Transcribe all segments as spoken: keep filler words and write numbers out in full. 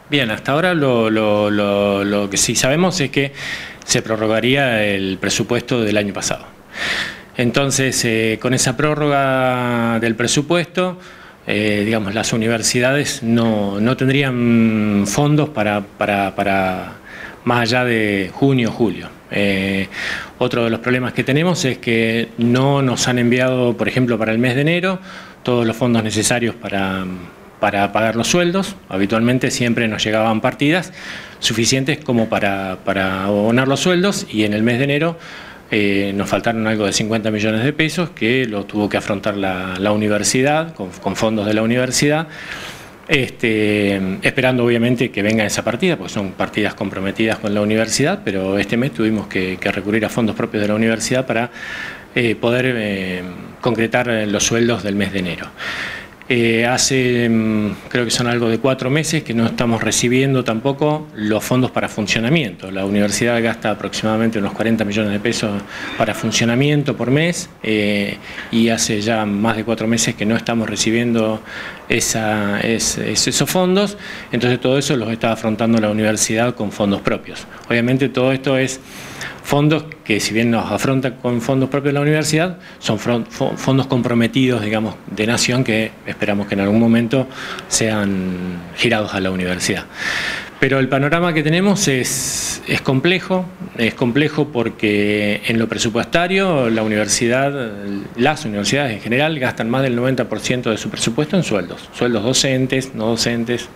Bien, hasta ahora lo, lo, lo, lo que sí sabemos es que se prorrogaría el presupuesto del año pasado. Entonces, eh, con esa prórroga del presupuesto, eh, digamos, las universidades no, no tendrían fondos para, para, para más allá de junio o julio. Eh, otro de los problemas que tenemos es que no nos han enviado, por ejemplo, para el mes de enero, todos los fondos necesarios para, para pagar los sueldos. Habitualmente siempre nos llegaban partidas suficientes como para, para abonar los sueldos, y en el mes de enero eh, nos faltaron algo de cincuenta millones de pesos que lo tuvo que afrontar la, la universidad, con, con fondos de la universidad. Este, esperando obviamente que venga esa partida, porque son partidas comprometidas con la universidad, pero este mes tuvimos que, que recurrir a fondos propios de la universidad para eh, poder eh, concretar los sueldos del mes de enero. Eh, hace, creo que son algo de cuatro meses que no estamos recibiendo tampoco los fondos para funcionamiento. La universidad gasta aproximadamente unos cuarenta millones de pesos para funcionamiento por mes, eh, y hace ya más de cuatro meses que no estamos recibiendo esa, es, es, esos fondos. Entonces todo eso los está afrontando la universidad con fondos propios. Obviamente todo esto es fondos que, si bien nos afronta con fondos propios de la universidad, son fondos comprometidos, digamos, de nación, que esperamos que en algún momento sean girados a la universidad. Pero el panorama que tenemos es, es complejo, es complejo porque en lo presupuestario la universidad, las universidades en general, gastan más del noventa por ciento de su presupuesto en sueldos, sueldos docentes, no docentes.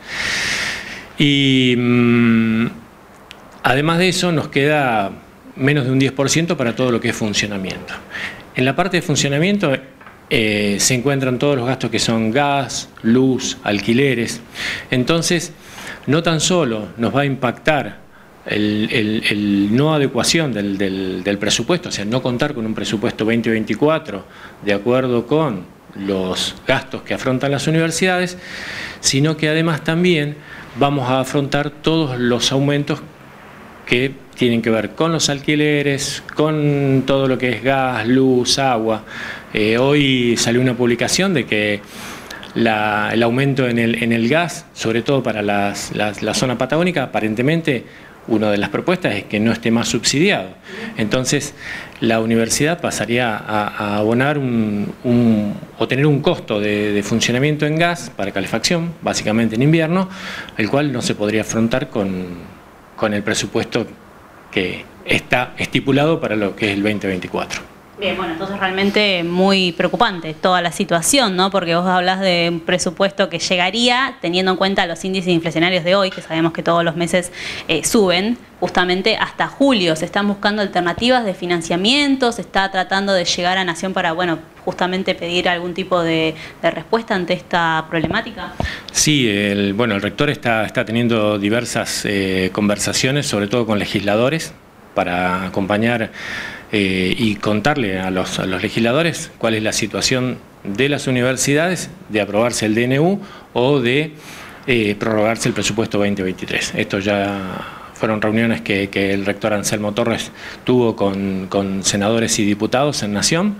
Y mmm, además de eso nos queda menos de un diez por ciento para todo lo que es funcionamiento. En la parte de funcionamiento eh, se encuentran todos los gastos que son gas, luz, alquileres. Entonces, no tan solo nos va a impactar el, el, el no adecuación del, del, del presupuesto, o sea, no contar con un presupuesto veinte veinticuatro de acuerdo con los gastos que afrontan las universidades, sino que además también vamos a afrontar todos los aumentos que tienen que ver con los alquileres, con todo lo que es gas, luz, agua. Eh, hoy salió una publicación de que la, el aumento en el, en el gas, sobre todo para las, las, la zona patagónica, aparentemente una de las propuestas es que no esté más subsidiado. Entonces la universidad pasaría a, a abonar un, un, o tener un costo de, de funcionamiento en gas para calefacción, básicamente en invierno, el cual no se podría afrontar con, con el presupuesto que está estipulado para lo que es el veinte veinticuatro. Bien, bueno, entonces realmente muy preocupante toda la situación, ¿no? Porque vos hablas de un presupuesto que llegaría teniendo en cuenta los índices inflacionarios de hoy, que sabemos que todos los meses eh, suben, justamente hasta julio. Se están buscando alternativas de financiamiento, se está tratando de llegar a Nación para, bueno, justamente pedir algún tipo de, de respuesta ante esta problemática. Sí, el, bueno, el rector está, está teniendo diversas eh, conversaciones, sobre todo con legisladores, para acompañar eh, y contarle a los, a los legisladores cuál es la situación de las universidades, de aprobarse el D N U o de eh, prorrogarse el presupuesto veinte veintitrés. Esto ya fueron reuniones que, que el rector Anselmo Torres tuvo con, con senadores y diputados en Nación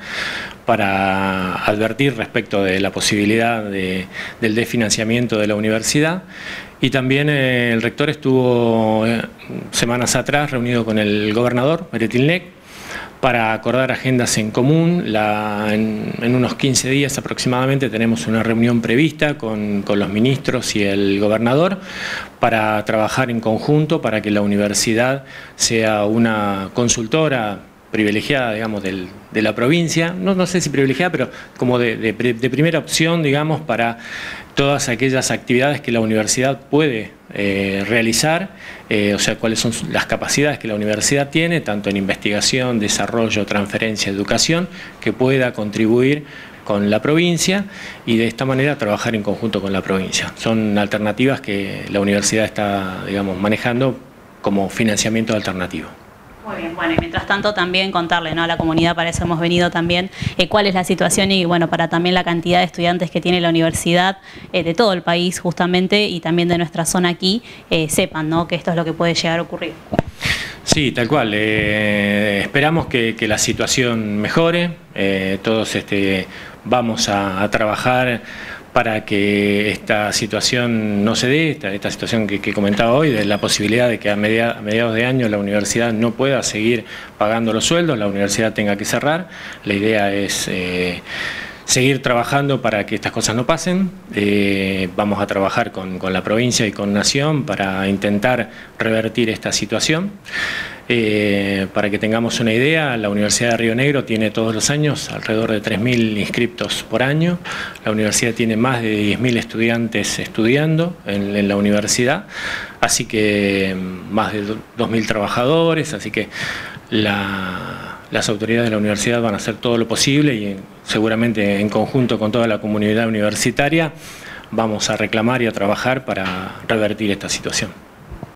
para advertir respecto de la posibilidad de, del desfinanciamiento de la universidad. Y también eh, el rector estuvo eh, semanas atrás reunido con el gobernador, Meretilnec, para acordar agendas en común. La, en, en unos quince días aproximadamente tenemos una reunión prevista con, con los ministros y el gobernador para trabajar en conjunto para que la universidad sea una consultora privilegiada, digamos, del, de la provincia, no, no sé si privilegiada, pero como de, de, de primera opción, digamos, para todas aquellas actividades que la universidad puede eh, realizar, eh, o sea, cuáles son las capacidades que la universidad tiene, tanto en investigación, desarrollo, transferencia, educación, que pueda contribuir con la provincia y de esta manera trabajar en conjunto con la provincia. Son alternativas que la universidad está, digamos, manejando como financiamiento alternativo. Muy bien, bueno, y mientras tanto también contarle, ¿no?, a la comunidad, para eso hemos venido también, eh, cuál es la situación y, bueno, para también la cantidad de estudiantes que tiene la universidad eh, de todo el país justamente y también de nuestra zona aquí, eh, sepan, ¿no?, que esto es lo que puede llegar a ocurrir. Sí, tal cual. Eh, esperamos que, que la situación mejore. Eh, todos este, vamos a, a trabajar para para que esta situación no se dé, esta, esta situación que, que comentaba hoy, de la posibilidad de que a, media, a mediados de año la universidad no pueda seguir pagando los sueldos, la universidad tenga que cerrar. La idea es eh, seguir trabajando para que estas cosas no pasen. Eh, vamos a trabajar con, con la provincia y con Nación para intentar revertir esta situación. Eh, para que tengamos una idea, la Universidad de Río Negro tiene todos los años alrededor de tres mil inscriptos por año. La universidad tiene más de diez mil estudiantes estudiando en, en la universidad, así que más de dos mil trabajadores, así que la, las autoridades de la universidad van a hacer todo lo posible y seguramente en conjunto con toda la comunidad universitaria vamos a reclamar y a trabajar para revertir esta situación.